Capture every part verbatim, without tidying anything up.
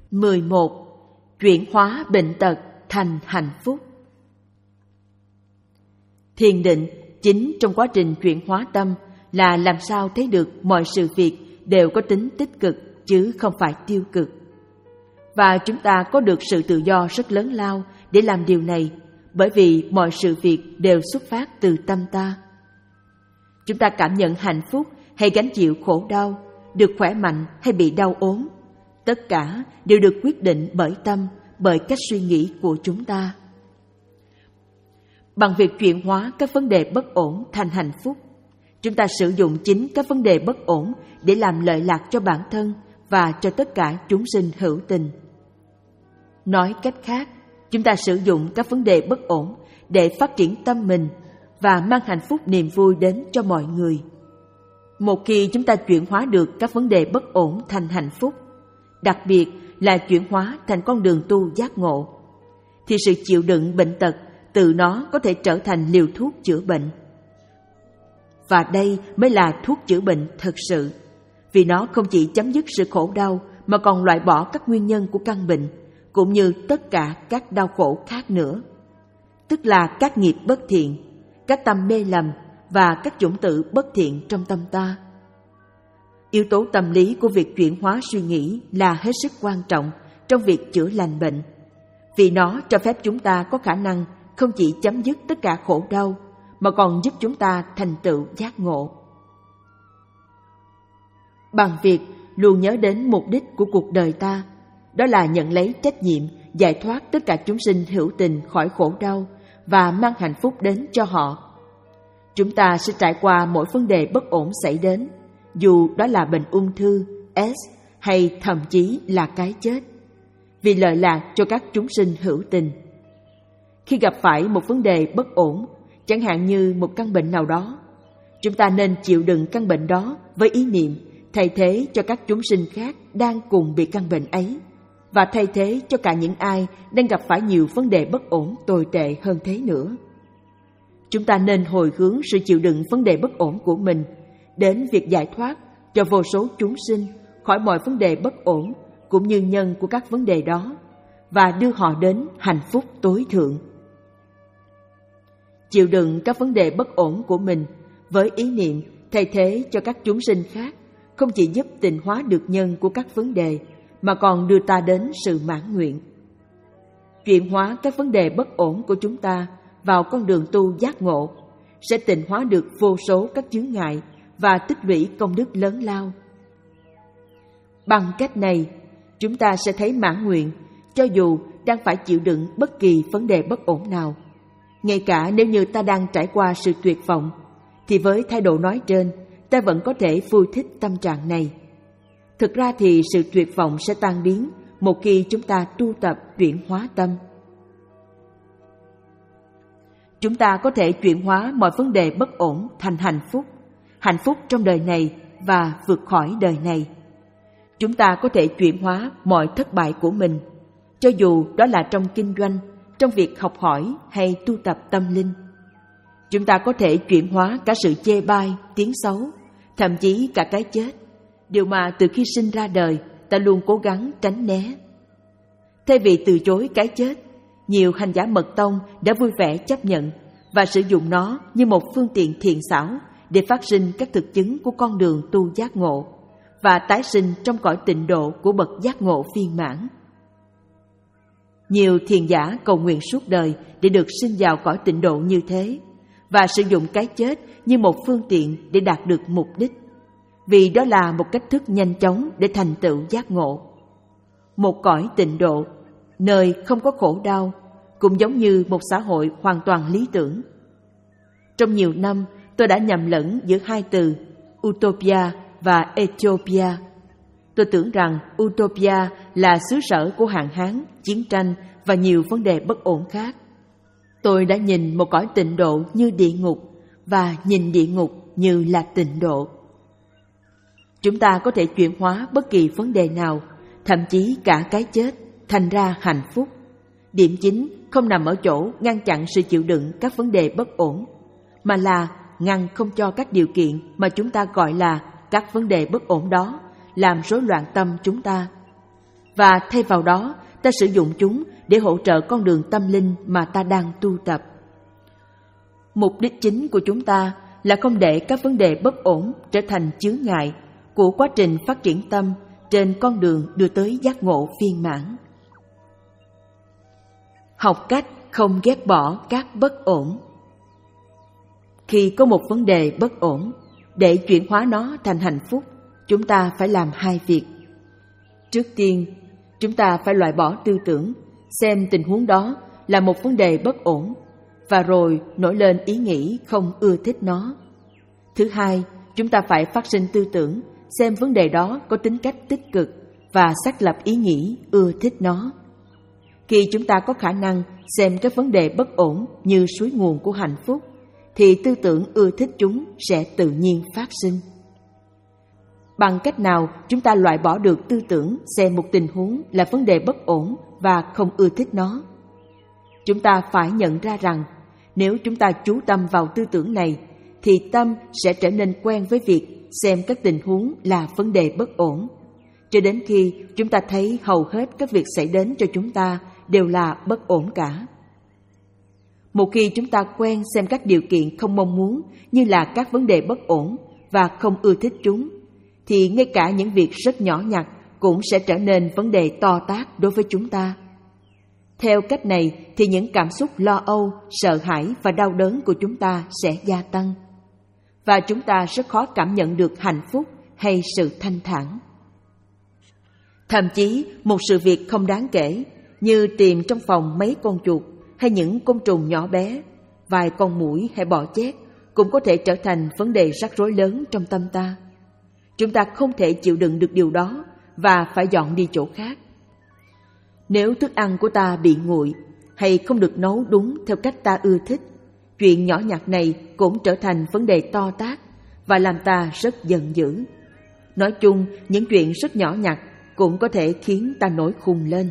mười một. Chuyển hóa bệnh tật thành hạnh phúc. Thiền định chính trong quá trình chuyển hóa tâm là làm sao thấy được mọi sự việc đều có tính tích cực chứ không phải tiêu cực. Và chúng ta có được sự tự do rất lớn lao để làm điều này, bởi vì mọi sự việc đều xuất phát từ tâm ta. Chúng ta cảm nhận hạnh phúc hay gánh chịu khổ đau, được khỏe mạnh hay bị đau ốm, tất cả đều được quyết định bởi tâm, bởi cách suy nghĩ của chúng ta. Bằng việc chuyển hóa các vấn đề bất ổn thành hạnh phúc, chúng ta sử dụng chính các vấn đề bất ổn để làm lợi lạc cho bản thân và cho tất cả chúng sinh hữu tình. Nói cách khác, chúng ta sử dụng các vấn đề bất ổn để phát triển tâm mình và mang hạnh phúc niềm vui đến cho mọi người. Một khi chúng ta chuyển hóa được các vấn đề bất ổn thành hạnh phúc, đặc biệt là chuyển hóa thành con đường tu giác ngộ, thì sự chịu đựng bệnh tật từ nó có thể trở thành liều thuốc chữa bệnh. Và đây mới là thuốc chữa bệnh thật sự, vì nó không chỉ chấm dứt sự khổ đau mà còn loại bỏ các nguyên nhân của căn bệnh, cũng như tất cả các đau khổ khác nữa, tức là các nghiệp bất thiện, các tâm mê lầm và các chủng tử bất thiện trong tâm ta. Yếu tố tâm lý của việc chuyển hóa suy nghĩ là hết sức quan trọng trong việc chữa lành bệnh, vì nó cho phép chúng ta có khả năng không chỉ chấm dứt tất cả khổ đau, mà còn giúp chúng ta thành tựu giác ngộ. Bằng việc luôn nhớ đến mục đích của cuộc đời ta, đó là nhận lấy trách nhiệm giải thoát tất cả chúng sinh hữu tình khỏi khổ đau và mang hạnh phúc đến cho họ, chúng ta sẽ trải qua mỗi vấn đề bất ổn xảy đến, dù đó là bệnh ung thư, AIDS hay thậm chí là cái chết, vì lợi lạc cho các chúng sinh hữu tình. Khi gặp phải một vấn đề bất ổn, chẳng hạn như một căn bệnh nào đó, chúng ta nên chịu đựng căn bệnh đó với ý niệm thay thế cho các chúng sinh khác đang cùng bị căn bệnh ấy, và thay thế cho cả những ai đang gặp phải nhiều vấn đề bất ổn tồi tệ hơn thế nữa. Chúng ta nên hồi hướng sự chịu đựng vấn đề bất ổn của mình đến việc giải thoát cho vô số chúng sinh khỏi mọi vấn đề bất ổn cũng như nhân của các vấn đề đó, và đưa họ đến hạnh phúc tối thượng. Chịu đựng các vấn đề bất ổn của mình với ý niệm thay thế cho các chúng sinh khác không chỉ giúp tịnh hóa được nhân của các vấn đề, mà còn đưa ta đến sự mãn nguyện. Chuyển hóa các vấn đề bất ổn của chúng ta vào con đường tu giác ngộ sẽ tịnh hóa được vô số các chướng ngại và tích lũy công đức lớn lao. Bằng cách này, chúng ta sẽ thấy mãn nguyện cho dù đang phải chịu đựng bất kỳ vấn đề bất ổn nào. Ngay cả nếu như ta đang trải qua sự tuyệt vọng, thì với thái độ nói trên, ta vẫn có thể vui thích tâm trạng này. Thực ra thì sự tuyệt vọng sẽ tan biến một khi chúng ta tu tập chuyển hóa tâm. Chúng ta có thể chuyển hóa mọi vấn đề bất ổn thành hạnh phúc, hạnh phúc trong đời này và vượt khỏi đời này. Chúng ta có thể chuyển hóa mọi thất bại của mình, cho dù đó là trong kinh doanh, trong việc học hỏi hay tu tập tâm linh. Chúng ta có thể chuyển hóa cả sự chê bai, tiếng xấu, thậm chí cả cái chết, điều mà từ khi sinh ra đời ta luôn cố gắng tránh né. Thay vì từ chối cái chết, nhiều hành giả mật tông đã vui vẻ chấp nhận và sử dụng nó như một phương tiện thiện xảo để phát sinh các thực chứng của con đường tu giác ngộ và tái sinh trong cõi tịnh độ của bậc giác ngộ viên mãn. Nhiều thiền giả cầu nguyện suốt đời để được sinh vào cõi tịnh độ như thế, và sử dụng cái chết như một phương tiện để đạt được mục đích, vì đó là một cách thức nhanh chóng để thành tựu giác ngộ. Một cõi tịnh độ, nơi không có khổ đau, cũng giống như một xã hội hoàn toàn lý tưởng. Trong nhiều năm, tôi đã nhầm lẫn giữa hai từ Utopia và Ethiopia. Tôi tưởng rằng Utopia là xứ sở của hạn hán, chiến tranh và nhiều vấn đề bất ổn khác. Tôi đã nhìn một cõi tịnh độ như địa ngục và nhìn địa ngục như là tịnh độ. Chúng ta có thể chuyển hóa bất kỳ vấn đề nào, thậm chí cả cái chết, thành ra hạnh phúc. Điểm chính không nằm ở chỗ ngăn chặn sự chịu đựng các vấn đề bất ổn, mà là ngăn không cho các điều kiện mà chúng ta gọi là các vấn đề bất ổn đó làm rối loạn tâm chúng ta. và thay vào đó ta sử dụng chúng để hỗ trợ con đường tâm linh mà ta đang tu tập. Mục đích chính của chúng ta là không để các vấn đề bất ổn trở thành chướng ngại của quá trình phát triển tâm trên con đường đưa tới giác ngộ viên mãn. Học cách không ghét bỏ các bất ổn. Khi có một vấn đề bất ổn, để chuyển hóa nó thành hạnh phúc, chúng ta phải làm hai việc. Trước tiên, chúng ta phải loại bỏ tư tưởng, xem tình huống đó là một vấn đề bất ổn, và rồi nổi lên ý nghĩ không ưa thích nó. Thứ hai, chúng ta phải phát sinh tư tưởng, xem vấn đề đó có tính cách tích cực và xác lập ý nghĩ ưa thích nó. Khi chúng ta có khả năng xem các vấn đề bất ổn như suối nguồn của hạnh phúc, thì tư tưởng ưa thích chúng sẽ tự nhiên phát sinh. Bằng cách nào chúng ta loại bỏ được tư tưởng xem một tình huống là vấn đề bất ổn và không ưa thích nó? Chúng ta phải nhận ra rằng nếu chúng ta chú tâm vào tư tưởng này, thì tâm sẽ trở nên quen với việc xem các tình huống là vấn đề bất ổn, cho đến khi chúng ta thấy hầu hết các việc xảy đến cho chúng ta đều là bất ổn cả. Một khi chúng ta quen xem các điều kiện không mong muốn như là các vấn đề bất ổn và không ưa thích chúng, thì ngay cả những việc rất nhỏ nhặt cũng sẽ trở nên vấn đề to tát đối với chúng ta. Theo cách này thì những cảm xúc lo âu, sợ hãi và đau đớn của chúng ta sẽ gia tăng, và chúng ta rất khó cảm nhận được hạnh phúc hay sự thanh thản. Thậm chí một sự việc không đáng kể như tìm trong phòng mấy con chuột hay những côn trùng nhỏ bé, vài con muỗi hay bọ chét cũng có thể trở thành vấn đề rắc rối lớn trong tâm ta. Chúng ta không thể chịu đựng được điều đó và phải dọn đi chỗ khác. Nếu thức ăn của ta bị nguội hay không được nấu đúng theo cách ta ưa thích, chuyện nhỏ nhặt này cũng trở thành vấn đề to tát và làm ta rất giận dữ. Nói chung, những chuyện rất nhỏ nhặt cũng có thể khiến ta nổi khùng lên.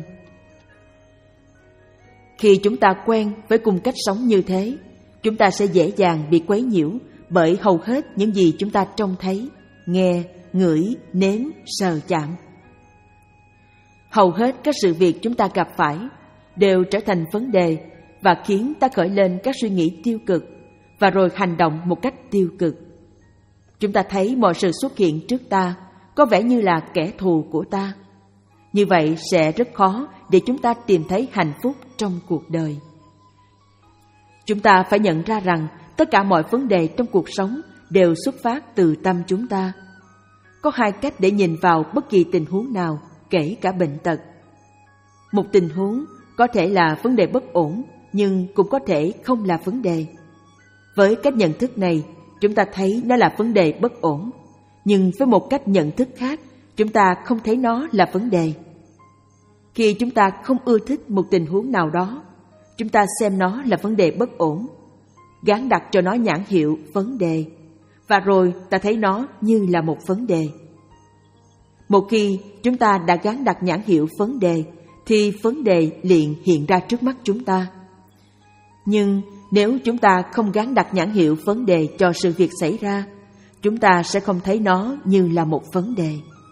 Khi chúng ta quen với cung cách sống như thế, chúng ta sẽ dễ dàng bị quấy nhiễu bởi hầu hết những gì chúng ta trông thấy, nghe, ngửi, nếm, sờ chạm. Hầu hết các sự việc chúng ta gặp phải đều trở thành vấn đề và khiến ta khởi lên các suy nghĩ tiêu cực và rồi hành động một cách tiêu cực. Chúng ta thấy mọi sự xuất hiện trước ta có vẻ như là kẻ thù của ta. Như vậy sẽ rất khó để chúng ta tìm thấy hạnh phúc trong cuộc đời. Chúng ta phải nhận ra rằng tất cả mọi vấn đề trong cuộc sống đều xuất phát từ tâm chúng ta. Có hai cách để nhìn vào bất kỳ tình huống nào, kể cả bệnh tật. Một tình huống có thể là vấn đề bất ổn, nhưng cũng có thể không là vấn đề. Với cách nhận thức này, chúng ta thấy nó là vấn đề bất ổn, nhưng với một cách nhận thức khác, chúng ta không thấy nó là vấn đề. Khi chúng ta không ưa thích một tình huống nào đó, chúng ta xem nó là vấn đề bất ổn, gán đặt cho nó nhãn hiệu vấn đề, và rồi ta thấy nó như là một vấn đề. Một khi chúng ta đã gán đặt nhãn hiệu vấn đề, thì vấn đề liền hiện ra trước mắt chúng ta. Nhưng nếu chúng ta không gán đặt nhãn hiệu vấn đề cho sự việc xảy ra, chúng ta sẽ không thấy nó như là một vấn đề.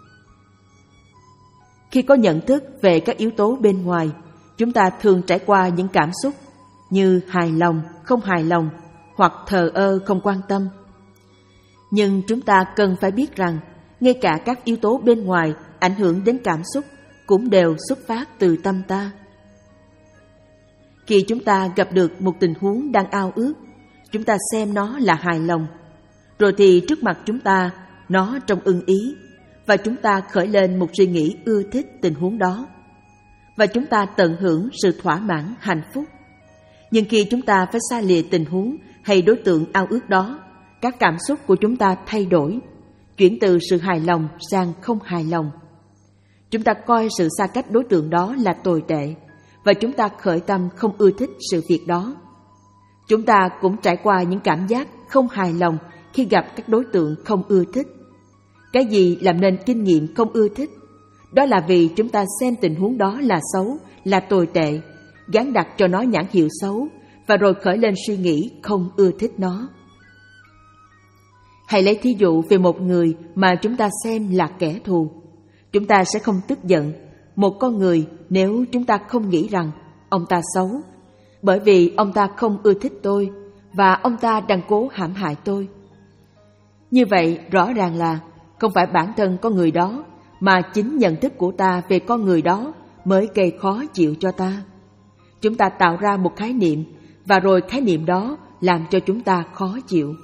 Khi có nhận thức về các yếu tố bên ngoài, chúng ta thường trải qua những cảm xúc như hài lòng, không hài lòng hoặc thờ ơ, không quan tâm. Nhưng chúng ta cần phải biết rằng ngay cả các yếu tố bên ngoài ảnh hưởng đến cảm xúc cũng đều xuất phát từ tâm ta. Khi chúng ta gặp được một tình huống đang ao ước, chúng ta xem nó là hài lòng, rồi thì trước mặt chúng ta nó trông ưng ý, và chúng ta khởi lên một suy nghĩ ưa thích tình huống đó, và chúng ta tận hưởng sự thỏa mãn hạnh phúc. Nhưng khi chúng ta phải xa lìa tình huống hay đối tượng ao ước đó, các cảm xúc của chúng ta thay đổi, chuyển từ sự hài lòng sang không hài lòng. Chúng ta coi sự xa cách đối tượng đó là tồi tệ, và chúng ta khởi tâm không ưa thích sự việc đó. Chúng ta cũng trải qua những cảm giác không hài lòng khi gặp các đối tượng không ưa thích. Cái gì làm nên kinh nghiệm không ưa thích? Đó là vì chúng ta xem tình huống đó là xấu, là tồi tệ, gán đặt cho nó nhãn hiệu xấu, và rồi khởi lên suy nghĩ không ưa thích nó. Hãy lấy thí dụ về một người mà chúng ta xem là kẻ thù. Chúng ta sẽ không tức giận, Một con người nếu chúng ta không nghĩ rằng ông ta xấu, bởi vì ông ta không ưa thích tôi và ông ta đang cố hãm hại tôi, như vậy rõ ràng là không phải bản thân con người đó, mà chính nhận thức của ta về con người đó mới gây khó chịu cho ta. Chúng ta tạo ra một khái niệm, và rồi khái niệm đó làm cho chúng ta khó chịu.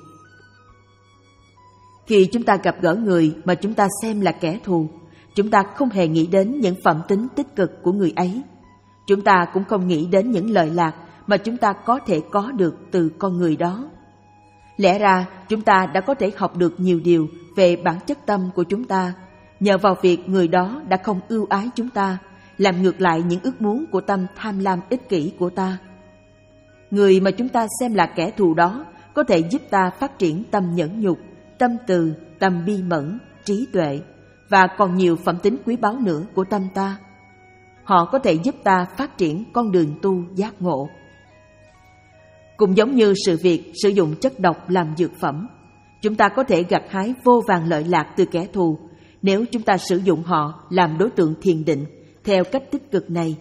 Khi chúng ta gặp gỡ người mà chúng ta xem là kẻ thù, chúng ta không hề nghĩ đến những phẩm tính tích cực của người ấy. Chúng ta cũng không nghĩ đến những lợi lạc mà chúng ta có thể có được từ con người đó. Lẽ ra chúng ta đã có thể học được nhiều điều về bản chất tâm của chúng ta, nhờ vào việc người đó đã không ưu ái chúng ta, làm ngược lại những ước muốn của tâm tham lam ích kỷ của ta. Người mà chúng ta xem là kẻ thù đó có thể giúp ta phát triển tâm nhẫn nhục, tâm từ, tâm bi mẫn, trí tuệ và còn nhiều phẩm tính quý báu nữa của tâm ta. Họ có thể giúp ta phát triển con đường tu giác ngộ. Cũng giống như sự việc sử dụng chất độc làm dược phẩm, chúng ta có thể gặt hái vô vàn lợi lạc từ kẻ thù nếu chúng ta sử dụng họ làm đối tượng thiền định theo cách tích cực này.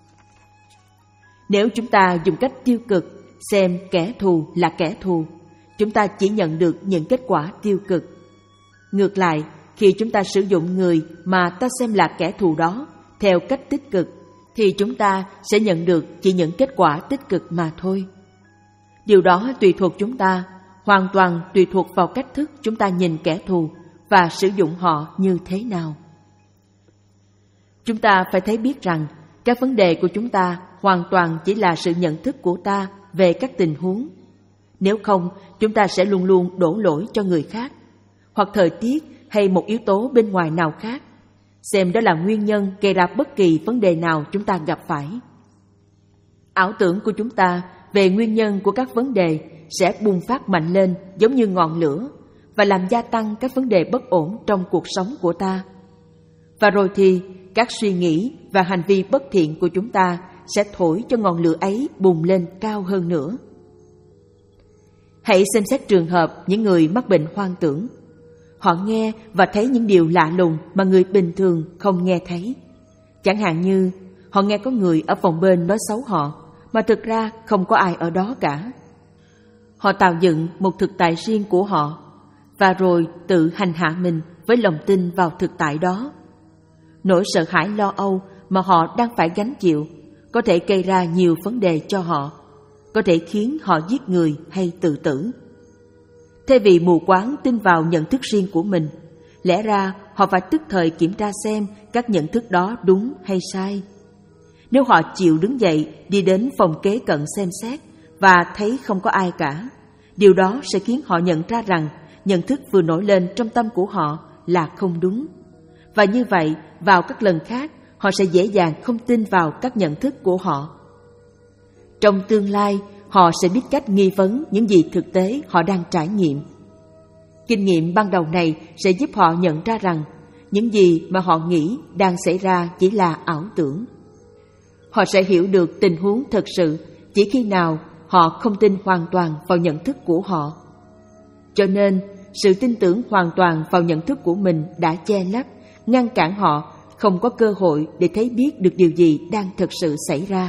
Nếu chúng ta dùng cách tiêu cực xem kẻ thù là kẻ thù, chúng ta chỉ nhận được những kết quả tiêu cực. Ngược lại, khi chúng ta sử dụng người mà ta xem là kẻ thù đó theo cách tích cực, thì chúng ta sẽ nhận được chỉ những kết quả tích cực mà thôi. Điều đó tùy thuộc chúng ta, hoàn toàn tùy thuộc vào cách thức chúng ta nhìn kẻ thù và sử dụng họ như thế nào. Chúng ta phải thấy biết rằng các vấn đề của chúng ta hoàn toàn chỉ là sự nhận thức của ta về các tình huống. Nếu không, chúng ta sẽ luôn luôn đổ lỗi cho người khác, hoặc thời tiết hay một yếu tố bên ngoài nào khác, xem đó là nguyên nhân gây ra bất kỳ vấn đề nào chúng ta gặp phải. Ảo tưởng của chúng ta về nguyên nhân của các vấn đề sẽ bùng phát mạnh lên giống như ngọn lửa và làm gia tăng các vấn đề bất ổn trong cuộc sống của ta. Và rồi thì các suy nghĩ và hành vi bất thiện của chúng ta sẽ thổi cho ngọn lửa ấy bùng lên cao hơn nữa. Hãy xem xét trường hợp những người mắc bệnh hoang tưởng. Họ nghe và thấy những điều lạ lùng mà người bình thường không nghe thấy. Chẳng hạn như họ nghe có người ở phòng bên nói xấu họ, mà thực ra không có ai ở đó cả. Họ tạo dựng một thực tại riêng của họ, và rồi tự hành hạ mình với lòng tin vào thực tại đó. Nỗi sợ hãi lo âu mà họ đang phải gánh chịu có thể gây ra nhiều vấn đề cho họ, có thể khiến họ giết người hay tự tử. Thay vì mù quáng tin vào nhận thức riêng của mình, lẽ ra họ phải tức thời kiểm tra xem các nhận thức đó đúng hay sai. Nếu họ chịu đứng dậy đi đến phòng kế cận xem xét và thấy không có ai cả, điều đó sẽ khiến họ nhận ra rằng nhận thức vừa nổi lên trong tâm của họ là không đúng. Và như vậy, vào các lần khác, họ sẽ dễ dàng không tin vào các nhận thức của họ. Trong tương lai, họ sẽ biết cách nghi vấn những gì thực tế họ đang trải nghiệm. Kinh nghiệm ban đầu này sẽ giúp họ nhận ra rằng những gì mà họ nghĩ đang xảy ra chỉ là ảo tưởng. Họ sẽ hiểu được tình huống thực sự chỉ khi nào họ không tin hoàn toàn vào nhận thức của họ. Cho nên, sự tin tưởng hoàn toàn vào nhận thức của mình đã che lấp, ngăn cản họ không có cơ hội để thấy biết được điều gì đang thực sự xảy ra.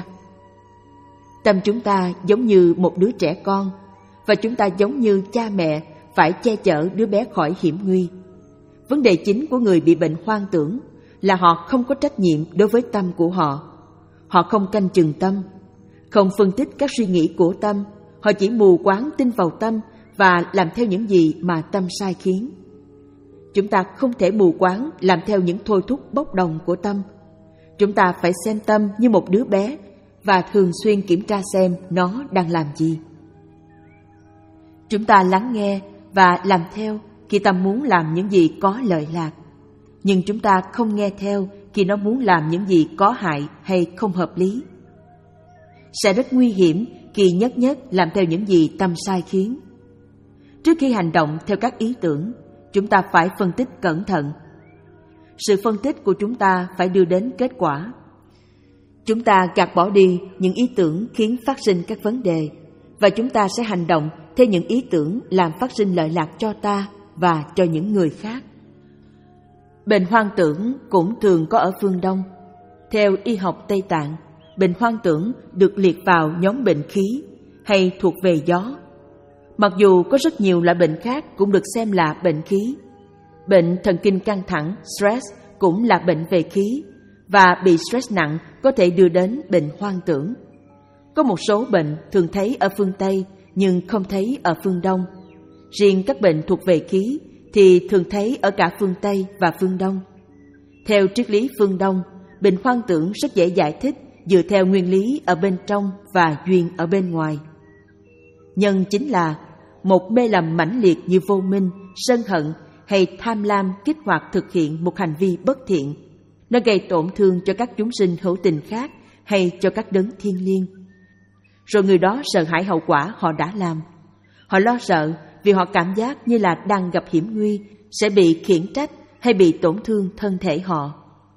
Tâm chúng ta giống như một đứa trẻ con, và chúng ta giống như cha mẹ phải che chở đứa bé khỏi hiểm nguy. Vấn đề chính của người bị bệnh hoang tưởng là họ không có trách nhiệm đối với tâm của họ. Họ không canh chừng tâm, không phân tích các suy nghĩ của tâm. Họ chỉ mù quáng tin vào tâm và làm theo những gì mà tâm sai khiến. Chúng ta không thể mù quáng làm theo những thôi thúc bốc đồng của tâm. Chúng ta phải xem tâm như một đứa bé và thường xuyên kiểm tra xem nó đang làm gì. Chúng ta lắng nghe và làm theo khi tâm muốn làm những gì có lợi lạc, nhưng chúng ta không nghe theo khi nó muốn làm những gì có hại hay không hợp lý. Sẽ rất nguy hiểm khi nhất nhất làm theo những gì tâm sai khiến. Trước khi hành động theo các ý tưởng, chúng ta phải phân tích cẩn thận. Sự phân tích của chúng ta phải đưa đến kết quả. Chúng ta gạt bỏ đi những ý tưởng khiến phát sinh các vấn đề, và chúng ta sẽ hành động theo những ý tưởng làm phát sinh lợi lạc cho ta và cho những người khác. Bệnh hoang tưởng cũng thường có ở phương Đông. Theo y học Tây Tạng, bệnh hoang tưởng được liệt vào nhóm bệnh khí hay thuộc về gió. Mặc dù có rất nhiều loại bệnh khác cũng được xem là bệnh khí. Bệnh thần kinh căng thẳng, stress cũng là bệnh về khí, và bị stress nặng có thể đưa đến bệnh hoang tưởng. Có một số bệnh thường thấy ở phương Tây nhưng không thấy ở phương Đông. Riêng các bệnh thuộc về khí thì thường thấy ở cả phương Tây và phương Đông. Theo triết lý phương Đông, bệnh hoang tưởng rất dễ giải thích dựa theo nguyên lý ở bên trong và duyên ở bên ngoài. Nhân chính là một mê lầm mãnh liệt như vô minh, sân hận hay tham lam kích hoạt thực hiện một hành vi bất thiện. Nó gây tổn thương cho các chúng sinh hữu tình khác hay cho các đấng thiêng liêng. Rồi người đó sợ hãi hậu quả họ đã làm. Họ lo sợ vì họ cảm giác như là đang gặp hiểm nguy, sẽ bị khiển trách hay bị tổn thương thân thể họ.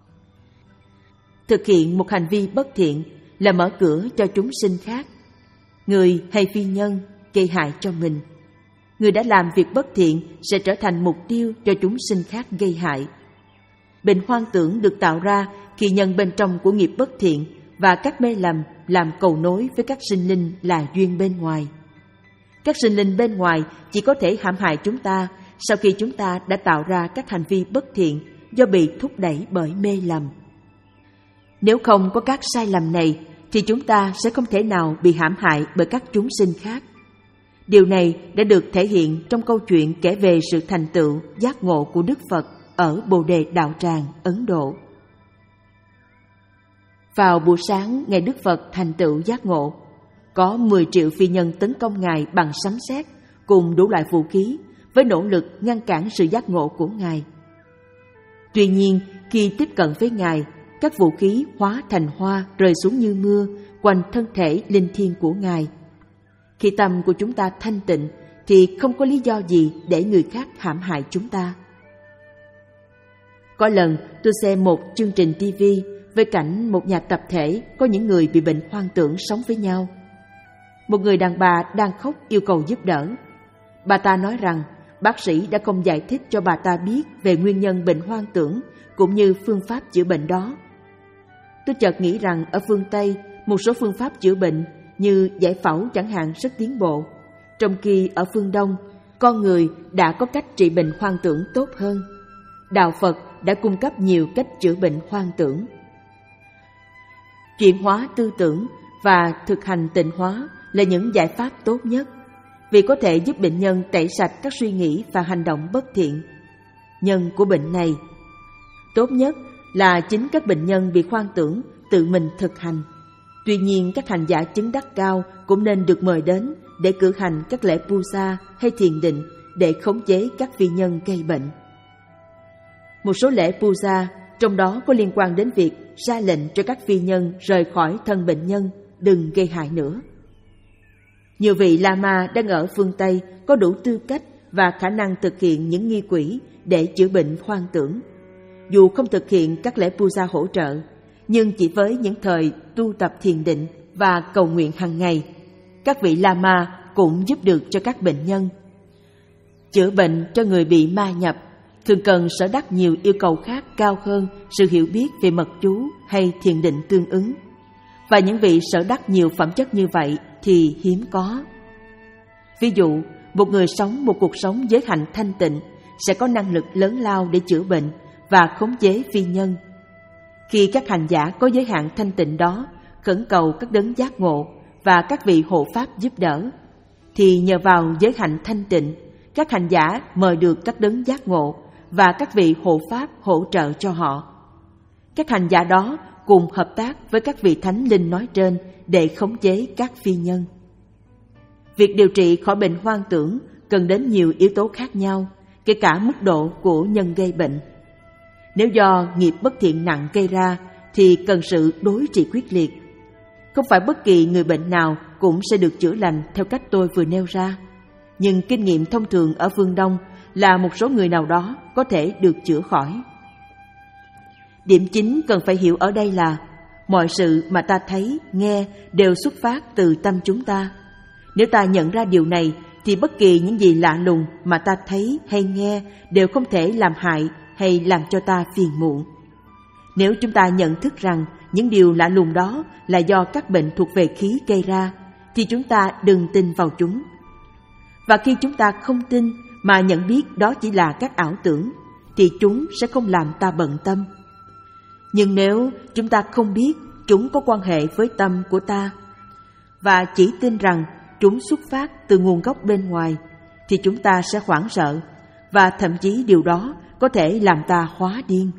Thực hiện một hành vi bất thiện là mở cửa cho chúng sinh khác, người hay phi nhân gây hại cho mình. Người đã làm việc bất thiện sẽ trở thành mục tiêu cho chúng sinh khác gây hại. Bệnh hoang tưởng được tạo ra khi nhân bên trong của nghiệp bất thiện và các mê lầm làm cầu nối với các sinh linh là duyên bên ngoài. Các sinh linh bên ngoài chỉ có thể hãm hại chúng ta sau khi chúng ta đã tạo ra các hành vi bất thiện do bị thúc đẩy bởi mê lầm. Nếu không có các sai lầm này thì chúng ta sẽ không thể nào bị hãm hại bởi các chúng sinh khác. Điều này đã được thể hiện trong câu chuyện kể về sự thành tựu giác ngộ của Đức Phật ở Bồ Đề Đạo Tràng, Ấn Độ. Vào buổi sáng ngày Đức Phật thành tựu giác ngộ, có mười triệu phi nhân tấn công Ngài bằng sấm sét cùng đủ loại vũ khí với nỗ lực ngăn cản sự giác ngộ của Ngài. Tuy nhiên, khi tiếp cận với Ngài, các vũ khí hóa thành hoa rơi xuống như mưa quanh thân thể linh thiêng của Ngài. Khi tâm của chúng ta thanh tịnh thì không có lý do gì để người khác hãm hại chúng ta. Có lần tôi xem một chương trình ti vi với cảnh một nhà tập thể có những người bị bệnh hoang tưởng sống với nhau. Một người đàn bà đang khóc yêu cầu giúp đỡ. Bà ta nói rằng bác sĩ đã không giải thích cho bà ta biết về nguyên nhân bệnh hoang tưởng cũng như phương pháp chữa bệnh đó. Tôi chợt nghĩ rằng ở phương Tây, một số phương pháp chữa bệnh như giải phẫu chẳng hạn rất tiến bộ, trong khi ở phương Đông, con người đã có cách trị bệnh hoang tưởng tốt hơn. Đạo Phật đã cung cấp nhiều cách chữa bệnh hoang tưởng. Chuyển hóa tư tưởng và thực hành tịnh hóa là những giải pháp tốt nhất, vì có thể giúp bệnh nhân tẩy sạch các suy nghĩ và hành động bất thiện. Nhân của bệnh này tốt nhất là chính các bệnh nhân bị hoang tưởng tự mình thực hành. Tuy nhiên, các hành giả chứng đắc cao cũng nên được mời đến để cử hành các lễ puja hay thiền định để khống chế các phi nhân gây bệnh. Một số lễ puja trong đó có liên quan đến việc ra lệnh cho các phi nhân rời khỏi thân bệnh nhân, đừng gây hại nữa. Nhiều vị Lama đang ở phương Tây có đủ tư cách và khả năng thực hiện những nghi quỹ để chữa bệnh hoang tưởng. Dù không thực hiện các lễ puja hỗ trợ, nhưng chỉ với những thời tu tập thiền định và cầu nguyện hàng ngày, các vị Lama cũng giúp được cho các bệnh nhân. Chữa bệnh cho người bị ma nhập thường cần sở đắc nhiều yêu cầu khác cao hơn sự hiểu biết về mật chú hay thiền định tương ứng. Và những vị sở đắc nhiều phẩm chất như vậy thì hiếm có. Ví dụ, một người sống một cuộc sống giới hạnh thanh tịnh sẽ có năng lực lớn lao để chữa bệnh và khống chế phi nhân. Khi các hành giả có giới hạn thanh tịnh đó khẩn cầu các đấng giác ngộ và các vị hộ pháp giúp đỡ, thì nhờ vào giới hạnh thanh tịnh, các hành giả mời được các đấng giác ngộ và các vị hộ pháp hỗ trợ cho họ. Các hành giả đó cùng hợp tác với các vị thánh linh nói trên để khống chế các phi nhân. Việc điều trị khỏi bệnh hoang tưởng cần đến nhiều yếu tố khác nhau, kể cả mức độ của nhân gây bệnh. Nếu do nghiệp bất thiện nặng gây ra thì cần sự đối trị quyết liệt. Không phải bất kỳ người bệnh nào cũng sẽ được chữa lành theo cách tôi vừa nêu ra. Nhưng kinh nghiệm thông thường ở phương Đông là một số người nào đó có thể được chữa khỏi. Điểm chính cần phải hiểu ở đây là mọi sự mà ta thấy, nghe đều xuất phát từ tâm chúng ta. Nếu ta nhận ra điều này thì bất kỳ những gì lạ lùng mà ta thấy hay nghe đều không thể làm hại hay làm cho ta phiền muộn. Nếu chúng ta nhận thức rằng những điều lạ lùng đó là do các bệnh thuộc về khí gây ra, thì chúng ta đừng tin vào chúng. Và khi chúng ta không tin mà nhận biết đó chỉ là các ảo tưởng, thì chúng sẽ không làm ta bận tâm. Nhưng nếu chúng ta không biết chúng có quan hệ với tâm của ta, và chỉ tin rằng chúng xuất phát từ nguồn gốc bên ngoài, thì chúng ta sẽ hoảng sợ, và thậm chí điều đó có thể làm ta hóa điên.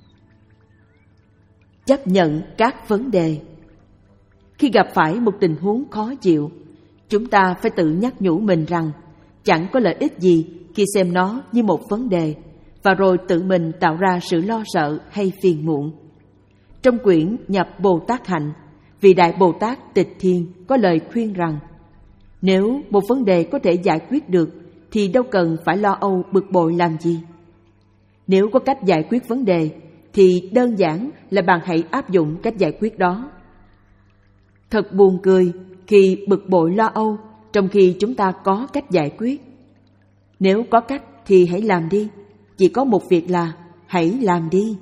Chấp nhận các vấn đề. Khi gặp phải một tình huống khó chịu, chúng ta phải tự nhắc nhủ mình rằng chẳng có lợi ích gì khi xem nó như một vấn đề, và rồi tự mình tạo ra sự lo sợ hay phiền muộn. Trong quyển Nhập Bồ Tát Hạnh, vị Đại Bồ Tát Tịch Thiên có lời khuyên rằng nếu một vấn đề có thể giải quyết được thì đâu cần phải lo âu bực bội làm gì. Nếu có cách giải quyết vấn đề thì đơn giản là bạn hãy áp dụng cách giải quyết đó. Thật buồn cười khi bực bội lo âu trong khi chúng ta có cách giải quyết. Nếu có cách thì hãy làm đi, chỉ có một việc là hãy làm đi.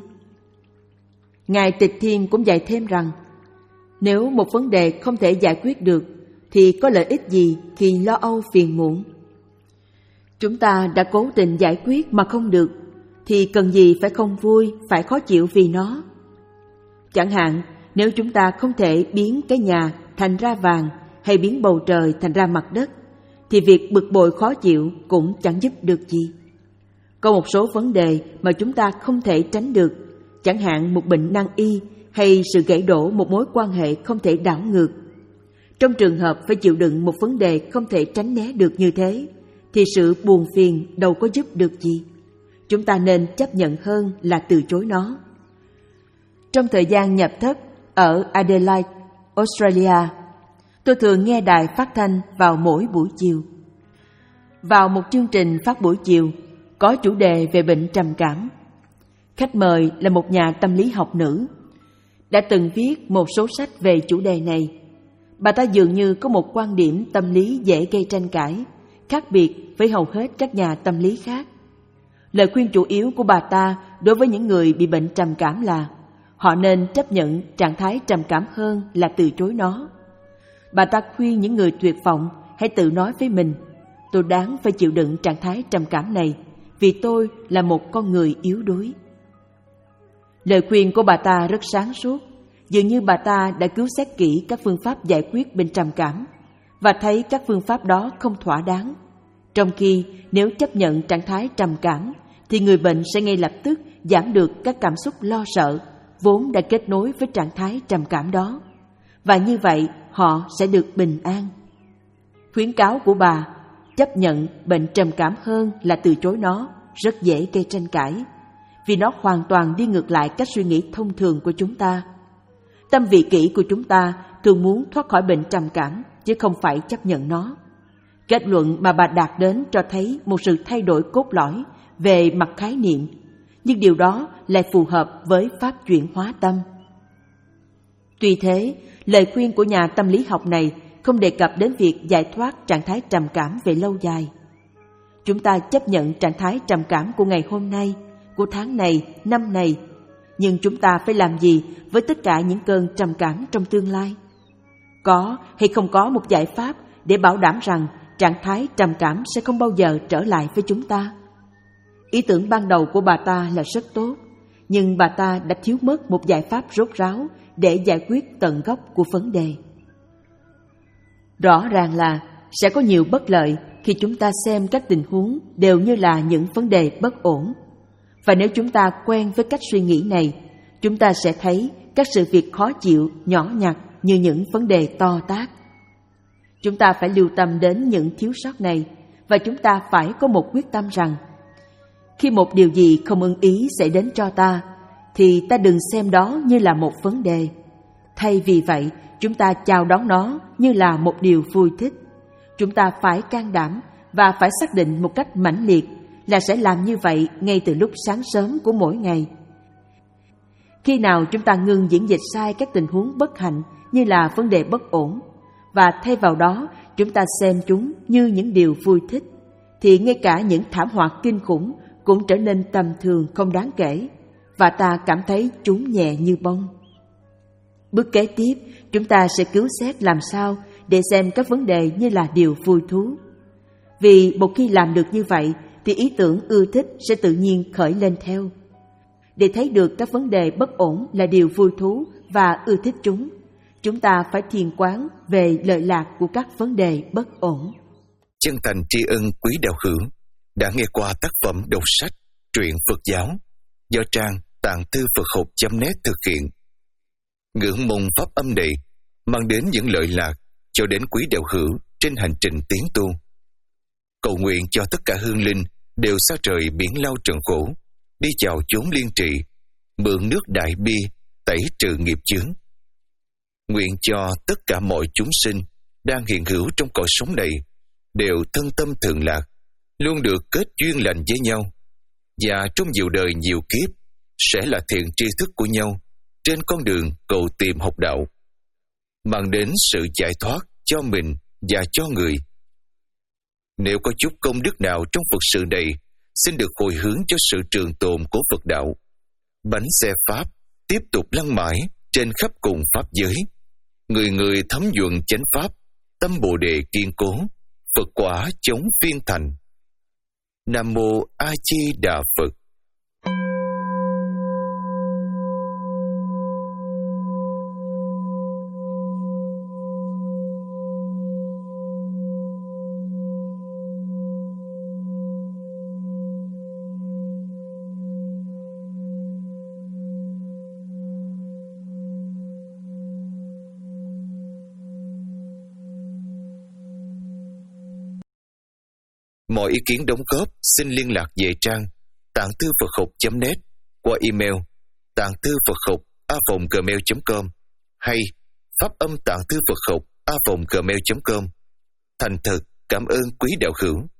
Ngài Tịch Thiên cũng dạy thêm rằng nếu một vấn đề không thể giải quyết được thì có lợi ích gì khi lo âu phiền muộn. Chúng ta đã cố tình giải quyết mà không được thì cần gì phải không vui, phải khó chịu vì nó. Chẳng hạn, nếu chúng ta không thể biến cái nhà thành ra vàng hay biến bầu trời thành ra mặt đất, thì việc bực bội khó chịu cũng chẳng giúp được gì. Có một số vấn đề mà chúng ta không thể tránh được, chẳng hạn một bệnh nan y hay sự gãy đổ một mối quan hệ không thể đảo ngược. Trong trường hợp phải chịu đựng một vấn đề không thể tránh né được như thế, thì sự buồn phiền đâu có giúp được gì. Chúng ta nên chấp nhận hơn là từ chối nó. Trong thời gian nhập thất ở Adelaide, Australia, tôi thường nghe đài phát thanh vào mỗi buổi chiều. Vào một chương trình phát buổi chiều có chủ đề về bệnh trầm cảm. Khách mời là một nhà tâm lý học nữ, đã từng viết một số sách về chủ đề này. Bà ta dường như có một quan điểm tâm lý dễ gây tranh cãi, khác biệt với hầu hết các nhà tâm lý khác. Lời khuyên chủ yếu của bà ta đối với những người bị bệnh trầm cảm là họ nên chấp nhận trạng thái trầm cảm hơn là từ chối nó. Bà ta khuyên những người tuyệt vọng hãy tự nói với mình: tôi đáng phải chịu đựng trạng thái trầm cảm này vì tôi là một con người yếu đuối. Lời khuyên của bà ta rất sáng suốt, dường như bà ta đã cứu xét kỹ các phương pháp giải quyết bệnh trầm cảm và thấy các phương pháp đó không thỏa đáng. Trong khi nếu chấp nhận trạng thái trầm cảm thì người bệnh sẽ ngay lập tức giảm được các cảm xúc lo sợ vốn đã kết nối với trạng thái trầm cảm đó, và như vậy họ sẽ được bình an. Khuyến cáo của bà, chấp nhận bệnh trầm cảm hơn là từ chối nó, rất dễ gây tranh cãi, vì nó hoàn toàn đi ngược lại cách suy nghĩ thông thường của chúng ta. Tâm vị kỷ của chúng ta thường muốn thoát khỏi bệnh trầm cảm, chứ không phải chấp nhận nó. Kết luận mà bà đạt đến cho thấy một sự thay đổi cốt lõi về mặt khái niệm, nhưng điều đó lại phù hợp với pháp chuyển hóa tâm. Tuy thế, lời khuyên của nhà tâm lý học này không đề cập đến việc giải thoát trạng thái trầm cảm về lâu dài. Chúng ta chấp nhận trạng thái trầm cảm của ngày hôm nay, của tháng này, năm này, nhưng chúng ta phải làm gì với tất cả những cơn trầm cảm trong tương lai? Có hay không có một giải pháp để bảo đảm rằng trạng thái trầm cảm sẽ không bao giờ trở lại với chúng ta? Ý tưởng ban đầu của bà ta là rất tốt, nhưng bà ta đã thiếu mất một giải pháp rốt ráo để giải quyết tận gốc của vấn đề. Rõ ràng là sẽ có nhiều bất lợi khi chúng ta xem các tình huống đều như là những vấn đề bất ổn. Và nếu chúng ta quen với cách suy nghĩ này, chúng ta sẽ thấy các sự việc khó chịu, nhỏ nhặt như những vấn đề to tát. Chúng ta phải lưu tâm đến những thiếu sót này, và chúng ta phải có một quyết tâm rằng khi một điều gì không ưng ý xảy đến cho ta, thì ta đừng xem đó như là một vấn đề. Thay vì vậy, chúng ta chào đón nó như là một điều vui thích. Chúng ta phải can đảm và phải xác định một cách mãnh liệt là sẽ làm như vậy ngay từ lúc sáng sớm của mỗi ngày. Khi nào chúng ta ngừng diễn dịch sai các tình huống bất hạnh như là vấn đề bất ổn, và thay vào đó chúng ta xem chúng như những điều vui thích, thì ngay cả những thảm họa kinh khủng cũng trở nên tầm thường không đáng kể, và ta cảm thấy chúng nhẹ như bông. Bước kế tiếp, chúng ta sẽ cứu xét làm sao để xem các vấn đề như là điều vui thú. Vì một khi làm được như vậy thì ý tưởng ưa thích sẽ tự nhiên khởi lên theo. Để thấy được các vấn đề bất ổn là điều vui thú và ưa thích chúng, chúng ta phải thiền quán về lợi lạc của các vấn đề bất ổn. Chân thành tri ân quý đạo hữu đã nghe qua tác phẩm đọc sách Truyện Phật giáo do trang tạng thư Phật học chấm net thực hiện. Ngưỡng mong pháp âm này mang đến những lợi lạc cho đến quý đạo hữu trên hành trình tiến tu. Cầu nguyện cho tất cả hương linh đều xa trời biển lao trần khổ, đi vào chốn liên trị, mượn nước đại bi tẩy trừ nghiệp chướng. Nguyện cho tất cả mọi chúng sinh đang hiện hữu trong cõi sống này đều thân tâm thường lạc, luôn được kết duyên lành với nhau, và trong nhiều đời nhiều kiếp sẽ là thiện tri thức của nhau trên con đường cầu tìm học đạo, mang đến sự giải thoát cho mình và cho người. Nếu có chút công đức nào trong Phật sự này, xin được hồi hướng cho sự trường tồn của Phật đạo. Bánh xe Pháp tiếp tục lăn mãi trên khắp cùng Pháp giới. Người người thấm nhuần chánh Pháp, tâm Bồ Đề kiên cố, Phật quả chống phiên thành. Nam Mô A Di Đà Phật. Mọi ý kiến đóng góp xin liên lạc về trang tạng thư Phật học chấm net qua email tạng thư Phật học a vòng gmail chấm com hay pháp âm tạng thư Phật học a vòng gmail chấm com. Thành thật cảm ơn quý đạo hữu.